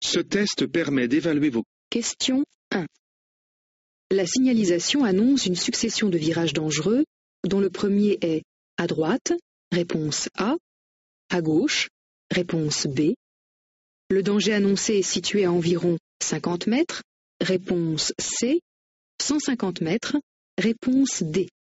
Ce test permet d'évaluer vos... Question 1. La signalisation annonce une succession de virages dangereux, dont le premier est à droite, réponse A, à gauche, réponse B. Le danger annoncé est situé à environ 50 mètres, réponse C, 150 mètres, réponse D.